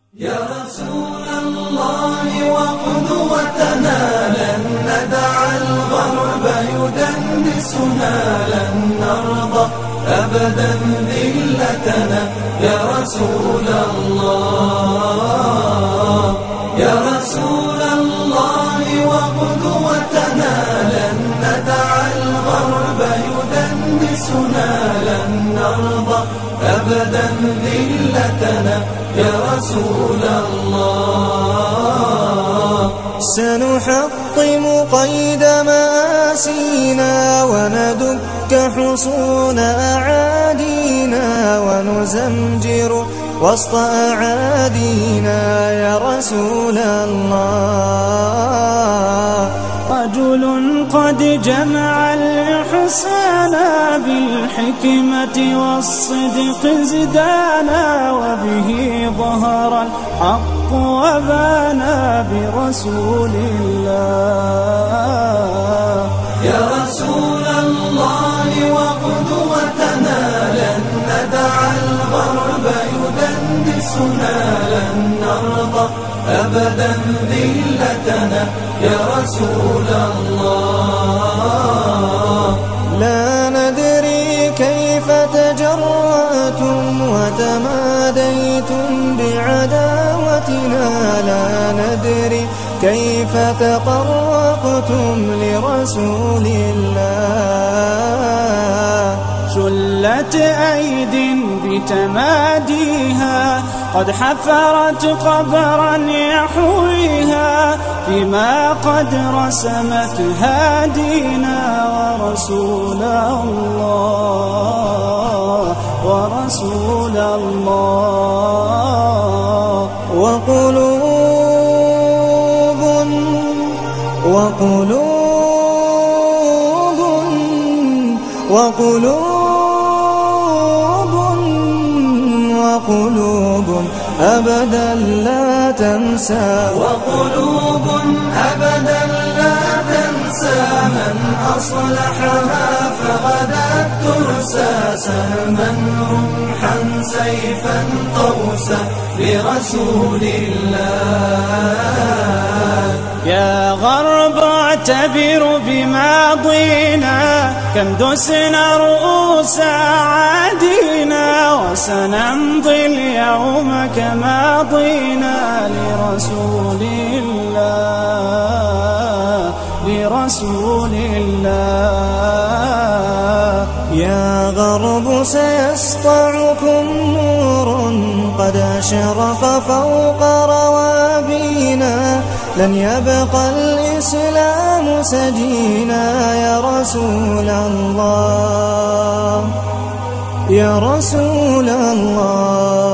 يا رسول الله وقدوتنا لن ندع الغرب يدنسنا، لن نرضى أبدا ذلتنا. يا رسول الله يا رسول الله وقدوتنا لن ندع الغرب يدنسنا، لن نرضى أبدا ذلتنا. يا رسول الله سنحطم قيد مآسينا وندك حصون أعادينا ونزمجر وسط أعادينا. يا رسول الله رجل قد جمع الإحسان بالحكمة والصدق زدانا، وبه ظهر الحق وبانا برسول الله. يا رسول الله وقدوتنا لن ندع الغرب يدنسنا، لن نرضى أبدا ذلتنا. يا رسول الله لا ندري كيف تجرأتم وتماديتم بعداوتنا، لا ندري كيف تطرقتم لرسول الله. شلت أيد بتماديها قد حفرت قبرا يحويها، فيما قد رسمت هادينا. ورسول الله ورسول الله وقلوب وقلوب وقلوب وقلوب أبدا لا تنسى، وقلوب أبدا لا تنسى من أصلحها فغدت ترسى. سهما رمحا سيفا قوسا لرسول الله. يا غرب اعتبر بماضينا، كم دسنا رؤوس عادينا، وسنمضي اليوم كماضينا لرسول الله لرسول الله. يا غرب سيسطعكم نور قد أشرق فوق روابينا، لن يبقى الإسلام سجينا. يا رسول الله يا رسول الله